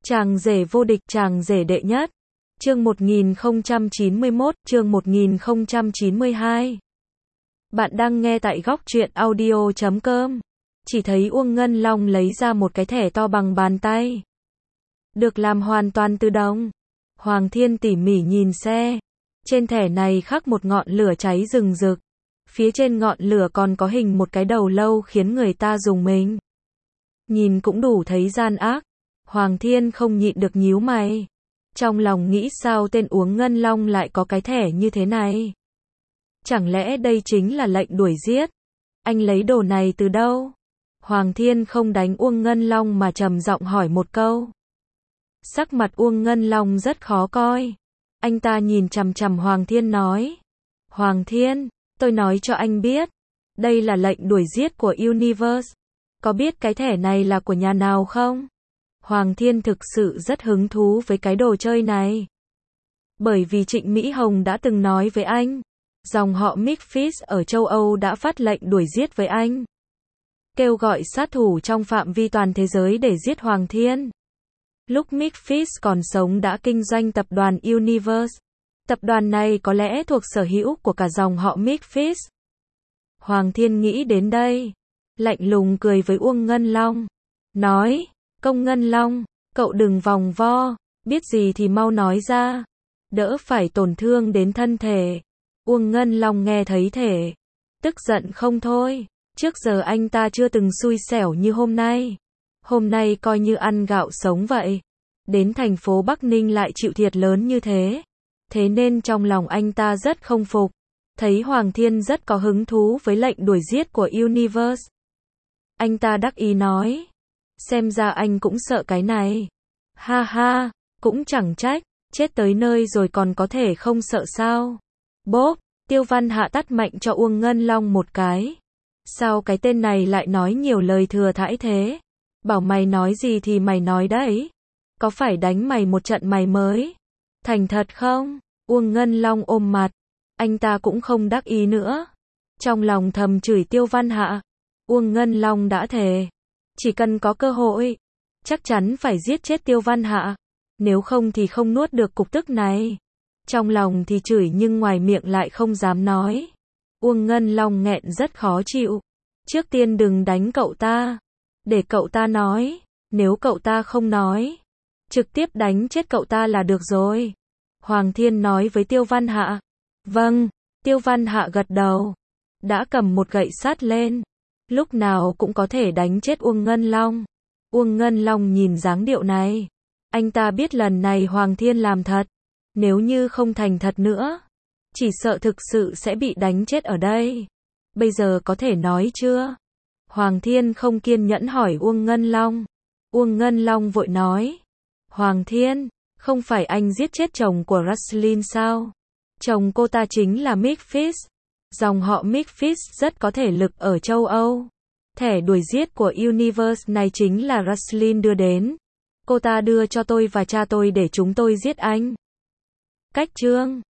Chàng rể vô địch, chàng rể đệ nhất. Chương 1091, chương 1092. Bạn đang nghe tại góc truyện audio.com. Chỉ thấy Uông Ngân Long lấy ra một cái thẻ to bằng bàn tay. Được làm hoàn toàn từ đồng. Hoàng Thiên tỉ mỉ nhìn xe. Trên thẻ này khắc một ngọn lửa cháy rừng rực. Phía trên ngọn lửa còn có hình một cái đầu lâu khiến người ta rùng mình. Nhìn cũng đủ thấy gian ác. Hoàng Thiên không nhịn được nhíu mày. Trong lòng nghĩ sao tên Uông Ngân Long lại có cái thẻ như thế này? Chẳng lẽ đây chính là lệnh đuổi giết? Anh lấy đồ này từ đâu? Hoàng Thiên không đánh Uông Ngân Long mà trầm giọng hỏi một câu. Sắc mặt Uông Ngân Long rất khó coi. Anh ta nhìn chằm chằm Hoàng Thiên nói. Hoàng Thiên, tôi nói cho anh biết. Đây là lệnh đuổi giết của Universe. Có biết cái thẻ này là của nhà nào không? Hoàng Thiên thực sự rất hứng thú với cái đồ chơi này. Bởi vì Trịnh Mỹ Hồng đã từng nói với anh. Dòng họ Memphis ở châu Âu đã phát lệnh đuổi giết với anh. Kêu gọi sát thủ trong phạm vi toàn thế giới để giết Hoàng Thiên. Lúc Memphis còn sống đã kinh doanh tập đoàn Universe. Tập đoàn này có lẽ thuộc sở hữu của cả dòng họ Memphis. Hoàng Thiên nghĩ đến đây. Lạnh lùng cười với Uông Ngân Long. Nói, Công Ngân Long, cậu đừng vòng vo, biết gì thì mau nói ra. Đỡ phải tổn thương đến thân thể. Uông Ngân Long nghe thấy thể. Tức giận không thôi. Trước giờ anh ta chưa từng xui xẻo như hôm nay. Hôm nay coi như ăn gạo sống vậy. Đến thành phố Bắc Ninh lại chịu thiệt lớn như thế. Thế nên trong lòng anh ta rất không phục. Thấy Hoàng Thiên rất có hứng thú với lệnh đuổi giết của Universe. Anh ta đắc ý nói. Xem ra anh cũng sợ cái này. Ha ha, cũng chẳng trách. Chết tới nơi rồi còn có thể không sợ sao. Bốp, Tiêu Văn Hạ tát mạnh cho Uông Ngân Long một cái. Sao cái tên này lại nói nhiều lời thừa thãi thế? Bảo mày nói gì thì mày nói đấy. Có phải đánh mày một trận mày mới? Thành thật không? Uông Ngân Long ôm mặt. Anh ta cũng không đắc ý nữa. Trong lòng thầm chửi Tiêu Văn Hạ. Uông Ngân Long đã thề. Chỉ cần có cơ hội. Chắc chắn phải giết chết Tiêu Văn Hạ. Nếu không thì không nuốt được cục tức này. Trong lòng thì chửi nhưng ngoài miệng lại không dám nói. Uông Ngân Long nghẹn rất khó chịu. Trước tiên đừng đánh cậu ta. Để cậu ta nói. Nếu cậu ta không nói. Trực tiếp đánh chết cậu ta là được rồi. Hoàng Thiên nói với Tiêu Văn Hạ. Vâng, Tiêu Văn Hạ gật đầu. Đã cầm một gậy sắt lên. Lúc nào cũng có thể đánh chết Uông Ngân Long. Uông Ngân Long nhìn dáng điệu này. Anh ta biết lần này Hoàng Thiên làm thật. Nếu như không thành thật nữa. Chỉ sợ thực sự sẽ bị đánh chết ở đây. Bây giờ có thể nói chưa? Hoàng Thiên không kiên nhẫn hỏi Uông Ngân Long. Uông Ngân Long vội nói. Hoàng Thiên, không phải anh giết chết chồng của Raslin sao? Chồng cô ta chính là Memphis. Dòng họ Memphis rất có thể lực ở châu Âu. Thẻ đuổi giết của Universe này chính là Raslin đưa đến. Cô ta đưa cho tôi và cha tôi để chúng tôi giết anh. Cách chương